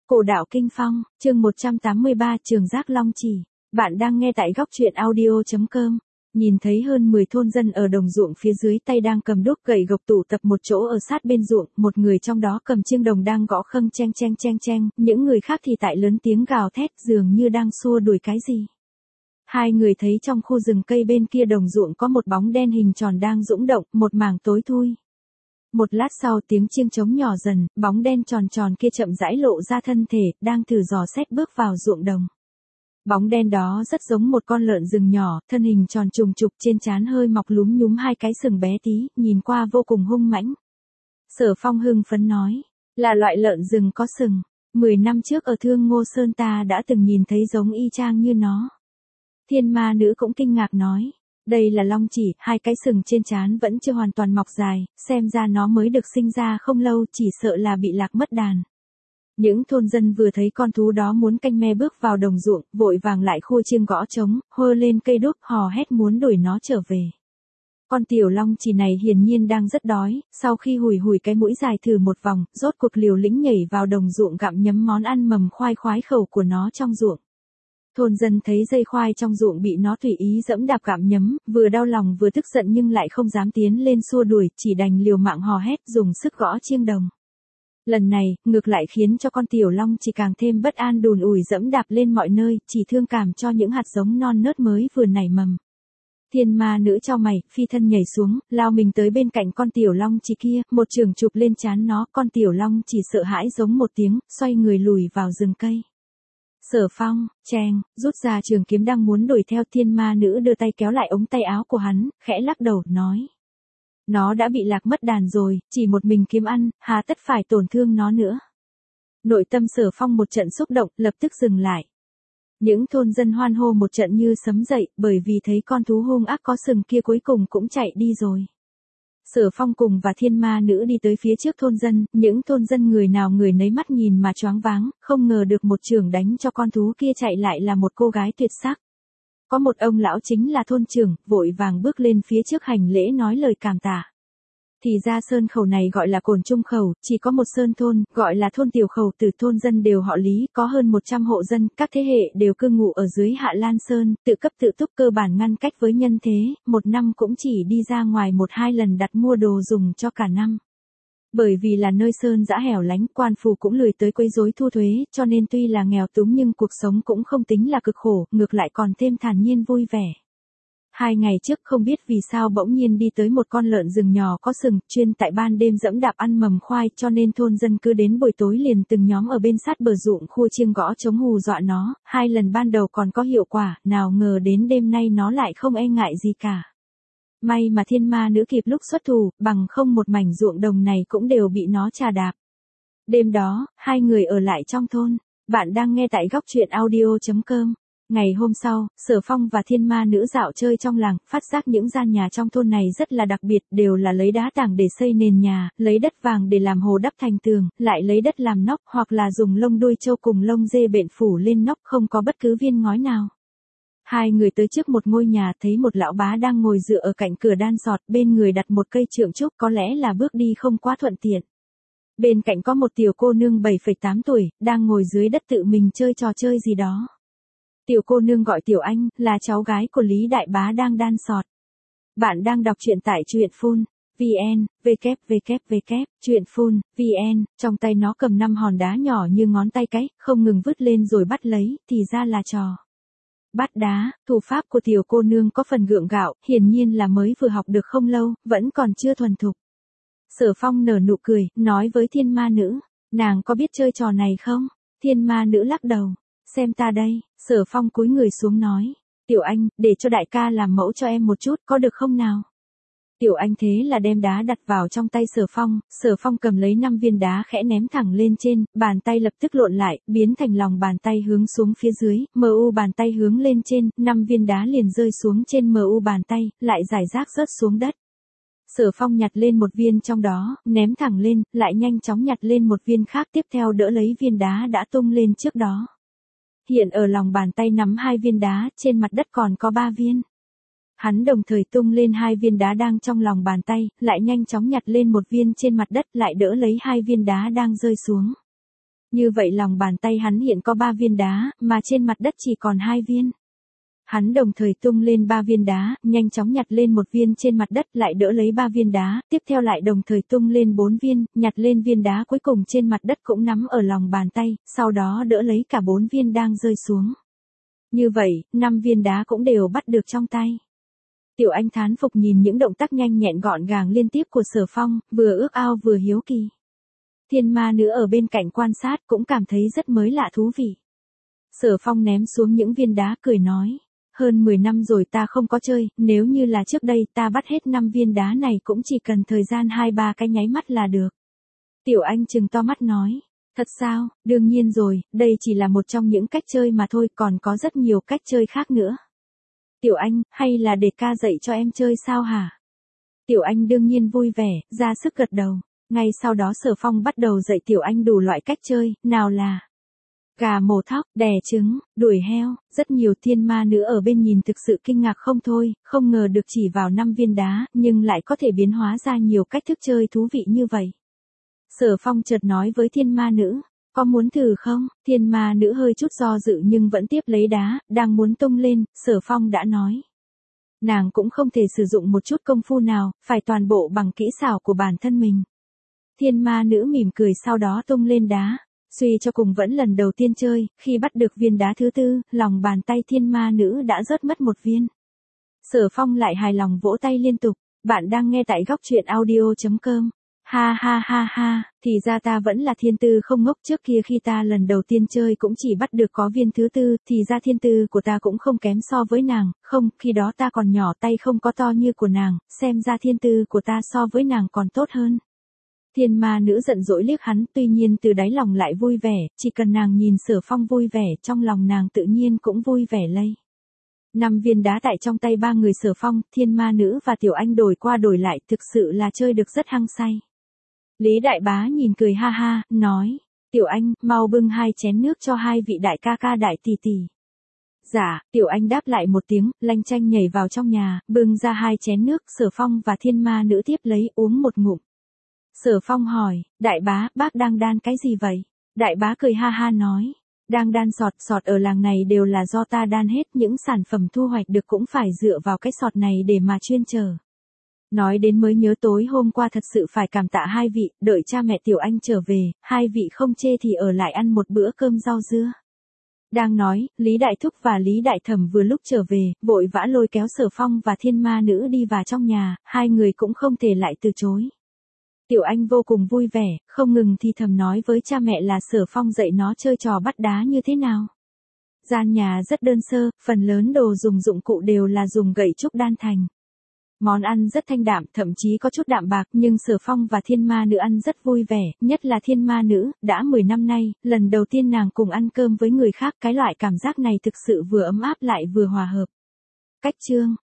Cổ đạo kinh phong, chương 183 Trường Giác Long Chỉ. Bạn đang nghe tại góc truyện audio.com. Nhìn thấy hơn 10 thôn dân ở đồng ruộng phía dưới tay đang cầm đuốc gậy gộc tụ tập một chỗ ở sát bên ruộng, một người trong đó cầm chiêng đồng đang gõ khâng cheng cheng cheng cheng, những người khác thì tại lớn tiếng gào thét dường như đang xua đuổi cái gì. Hai người thấy trong khu rừng cây bên kia đồng ruộng có một bóng đen hình tròn đang dũng động, một mảng tối thui. Một lát sau tiếng chiêng trống nhỏ dần, bóng đen tròn tròn kia chậm rãi lộ ra thân thể, đang thử dò xét bước vào ruộng đồng. Bóng đen đó rất giống một con lợn rừng nhỏ, thân hình tròn trùng trục trên trán hơi mọc lúm nhúm hai cái sừng bé tí, nhìn qua vô cùng hung mãnh. Sở Phong hưng phấn nói, là loại lợn rừng có sừng. 10 năm trước ở Thương Ngô Sơn ta đã từng nhìn thấy giống y chang như nó. Thiên ma nữ cũng kinh ngạc nói. Đây là long chỉ, hai cái sừng trên trán vẫn chưa hoàn toàn mọc dài, xem ra nó mới được sinh ra không lâu, chỉ sợ là bị lạc mất đàn. Những thôn dân vừa thấy con thú đó muốn canh me bước vào đồng ruộng, vội vàng lại khua chiêng gõ trống, hơ lên cây đuốc hò hét muốn đuổi nó trở về. Con tiểu long chỉ này hiển nhiên đang rất đói, sau khi hùi hùi cái mũi dài thử một vòng, rốt cuộc liều lĩnh nhảy vào đồng ruộng gặm nhấm món ăn mầm khoai khoái khẩu của nó trong ruộng. Thôn dân thấy dây khoai trong ruộng bị nó tùy ý dẫm đạp gặm nhấm, vừa đau lòng vừa tức giận nhưng lại không dám tiến lên xua đuổi, chỉ đành liều mạng hò hét dùng sức gõ chiêng đồng. Lần này, ngược lại khiến cho con tiểu long chỉ càng thêm bất an đùn ủi dẫm đạp lên mọi nơi, chỉ thương cảm cho những hạt giống non nớt mới vừa nảy mầm. Thiên ma nữ chau mày, phi thân nhảy xuống, lao mình tới bên cạnh con tiểu long chỉ kia, một trường chụp lên trán nó, con tiểu long chỉ sợ hãi giống một tiếng, xoay người lùi vào rừng cây. Sở Phong, cheng, rút ra trường kiếm đang muốn đuổi theo thiên ma nữ đưa tay kéo lại ống tay áo của hắn, khẽ lắc đầu, nói. Nó đã bị lạc mất đàn rồi, chỉ một mình kiếm ăn, hà tất phải tổn thương nó nữa. Nội tâm Sở Phong một trận xúc động, lập tức dừng lại. Những thôn dân hoan hô một trận như sấm dậy, bởi vì thấy con thú hung ác có sừng kia cuối cùng cũng chạy đi rồi. Sở Phong cùng và thiên ma nữ đi tới phía trước thôn dân, những thôn dân người nào người nấy mắt nhìn mà choáng váng, không ngờ được một chưởng đánh cho con thú kia chạy lại là một cô gái tuyệt sắc. Có một ông lão chính là thôn trưởng, vội vàng bước lên phía trước hành lễ nói lời cảm tạ. Thì ra sơn khẩu này gọi là Cồn Trung khẩu, chỉ có một sơn thôn, gọi là thôn tiểu khẩu, từ thôn dân đều họ Lý, có hơn 100 hộ dân, các thế hệ đều cư ngụ ở dưới Hạ Lan Sơn, tự cấp tự túc cơ bản ngăn cách với nhân thế, một năm cũng chỉ đi ra ngoài 1-2 lần đặt mua đồ dùng cho cả năm. Bởi vì là nơi sơn dã hẻo lánh, quan phủ cũng lười tới quấy rối thu thuế, cho nên tuy là nghèo túng nhưng cuộc sống cũng không tính là cực khổ, ngược lại còn thêm thản nhiên vui vẻ. 2 ngày trước không biết vì sao bỗng nhiên đi tới một con lợn rừng nhỏ có sừng, chuyên tại ban đêm dẫm đạp ăn mầm khoai, cho nên thôn dân cứ đến buổi tối liền từng nhóm ở bên sát bờ ruộng khua chiêng gõ trống hù dọa nó, 2 lần ban đầu còn có hiệu quả, nào ngờ đến đêm nay nó lại không e ngại gì cả. May mà thiên ma nữ kịp lúc xuất thủ, bằng không một mảnh ruộng đồng này cũng đều bị nó trà đạp. Đêm đó, 2 người ở lại trong thôn. Bạn đang nghe tại góc truyện audio.com. Ngày hôm sau, Sở Phong và thiên ma nữ dạo chơi trong làng, phát giác những gian nhà trong thôn này rất là đặc biệt, đều là lấy đá tảng để xây nền nhà, lấy đất vàng để làm hồ đắp thành tường, lại lấy đất làm nóc, hoặc là dùng lông đuôi trâu cùng lông dê bện phủ lên nóc, không có bất cứ viên ngói nào. 2 người tới trước một ngôi nhà thấy một lão bá đang ngồi dựa ở cạnh cửa đan sọt, bên người đặt một cây trượng trúc, có lẽ là bước đi không quá thuận tiện. Bên cạnh có một tiểu cô nương 7,8 tuổi, đang ngồi dưới đất tự mình chơi trò chơi gì đó. Tiểu cô nương gọi Tiểu Anh, là cháu gái của Lý Đại Bá đang đan sọt. Bạn đang đọc truyện tại truyện phun vn, truyện phun vn, trong tay nó cầm 5 hòn đá nhỏ như ngón tay cái, không ngừng vứt lên rồi bắt lấy, thì ra là trò bắt đá. Thủ pháp của tiểu cô nương có phần gượng gạo, hiển nhiên là mới vừa học được không lâu, vẫn còn chưa thuần thục. Sở Phong nở nụ cười, nói với thiên ma nữ, nàng có biết chơi trò này không? Thiên ma nữ lắc đầu, xem ta đây. Sở Phong cúi người xuống nói, Tiểu Anh, để cho đại ca làm mẫu cho em một chút, có được không nào? Tiểu Anh thế là đem đá đặt vào trong tay Sở Phong cầm lấy 5 viên đá khẽ ném thẳng lên trên, bàn tay lập tức lộn lại, biến thành lòng bàn tay hướng xuống phía dưới, mu bàn tay hướng lên trên, 5 viên đá liền rơi xuống trên mu bàn tay, lại rải rác rớt xuống đất. Sở Phong nhặt lên một viên trong đó, ném thẳng lên, lại nhanh chóng nhặt lên một viên khác, tiếp theo đỡ lấy viên đá đã tung lên trước đó. Hiện ở lòng bàn tay nắm 2 viên đá, trên mặt đất còn có 3 viên. Hắn đồng thời tung lên 2 viên đá đang trong lòng bàn tay, lại nhanh chóng nhặt lên một viên trên mặt đất, lại đỡ lấy 2 viên đá đang rơi xuống. Như vậy lòng bàn tay hắn hiện có 3 viên đá, mà trên mặt đất chỉ còn 2 viên. Hắn đồng thời tung lên 3 viên đá, nhanh chóng nhặt lên 1 viên trên mặt đất lại đỡ lấy 3 viên đá, tiếp theo lại đồng thời tung lên 4 viên, nhặt lên viên đá cuối cùng trên mặt đất cũng nắm ở lòng bàn tay, sau đó đỡ lấy cả 4 viên đang rơi xuống. Như vậy, 5 viên đá cũng đều bắt được trong tay. Tiểu Anh thán phục nhìn những động tác nhanh nhẹn gọn gàng liên tiếp của Sở Phong, vừa ước ao vừa hiếu kỳ. Thiên ma nữ ở bên cạnh quan sát cũng cảm thấy rất mới lạ thú vị. Sở Phong ném xuống những viên đá cười nói. Hơn 10 năm rồi ta không có chơi, nếu như là trước đây ta bắt hết 5 viên đá này cũng chỉ cần thời gian 2-3 cái nháy mắt là được. Tiểu Anh trừng to mắt nói. Thật sao, đương nhiên rồi, đây chỉ là một trong những cách chơi mà thôi, còn có rất nhiều cách chơi khác nữa. Tiểu Anh, hay là để ca dạy cho em chơi sao hả? Tiểu Anh đương nhiên vui vẻ, ra sức gật đầu. Ngay sau đó Sở Phong bắt đầu dạy Tiểu Anh đủ loại cách chơi, nào là gà mổ thóc, đẻ trứng, đuổi heo, rất nhiều thiên ma nữ ở bên nhìn thực sự kinh ngạc không thôi, không ngờ được chỉ vào 5 viên đá, nhưng lại có thể biến hóa ra nhiều cách thức chơi thú vị như vậy. Sở Phong chợt nói với thiên ma nữ, có muốn thử không? Thiên ma nữ hơi chút do dự nhưng vẫn tiếp lấy đá, đang muốn tung lên, Sở Phong đã nói. Nàng cũng không thể sử dụng một chút công phu nào, phải toàn bộ bằng kỹ xảo của bản thân mình. Thiên ma nữ mỉm cười sau đó tung lên đá. Suy cho cùng vẫn lần đầu tiên chơi, khi bắt được viên đá thứ 4, lòng bàn tay thiên ma nữ đã rớt mất 1 viên. Sở Phong lại hài lòng vỗ tay liên tục, bạn đang nghe tại góc truyện audio.com. Ha ha ha ha, thì ra ta vẫn là thiên tư không ngốc, trước kia khi ta lần đầu tiên chơi cũng chỉ bắt được có viên thứ 4, thì ra thiên tư của ta cũng không kém so với nàng, không, khi đó ta còn nhỏ tay không có to như của nàng, xem ra thiên tư của ta so với nàng còn tốt hơn. Thiên ma nữ giận dỗi liếc hắn, tuy nhiên từ đáy lòng lại vui vẻ, chỉ cần nàng nhìn Sở Phong vui vẻ, trong lòng nàng tự nhiên cũng vui vẻ lây. 5 viên đá tại trong tay 3 người Sở Phong, thiên ma nữ và Tiểu Anh đổi qua đổi lại, thực sự là chơi được rất hăng say. Lý Đại Bá nhìn cười ha ha, nói, Tiểu Anh, mau bưng 2 chén nước cho 2 vị đại ca ca đại tỷ tỷ. Dạ, Tiểu Anh đáp lại một tiếng, lanh chanh nhảy vào trong nhà, bưng ra 2 chén nước, Sở Phong và thiên ma nữ tiếp lấy uống một ngụm. Sở Phong hỏi, đại bá, bác đang đan cái gì vậy? Đại bá cười ha ha nói, đang đan sọt, sọt ở làng này đều là do ta đan hết, những sản phẩm thu hoạch được cũng phải dựa vào cái sọt này để mà chuyên chờ. Nói đến mới nhớ tối hôm qua thật sự phải cảm tạ 2 vị, đợi cha mẹ Tiểu Anh trở về, 2 vị không chê thì ở lại ăn một bữa cơm rau dưa. Đang nói, Lý Đại Thúc và Lý Đại Thẩm vừa lúc trở về, vội vã lôi kéo Sở Phong và thiên ma nữ đi vào trong nhà, 2 người cũng không thể lại từ chối. Tiểu Anh vô cùng vui vẻ, không ngừng thì thầm nói với cha mẹ là Sở Phong dạy nó chơi trò bắt đá như thế nào. Gian nhà rất đơn sơ, phần lớn đồ dùng dụng cụ đều là dùng gậy trúc đan thành. Món ăn rất thanh đạm, thậm chí có chút đạm bạc, nhưng Sở Phong và thiên ma nữ ăn rất vui vẻ, nhất là thiên ma nữ, đã 10 năm nay, lần đầu tiên nàng cùng ăn cơm với người khác, cái loại cảm giác này thực sự vừa ấm áp lại vừa hòa hợp. Cách chương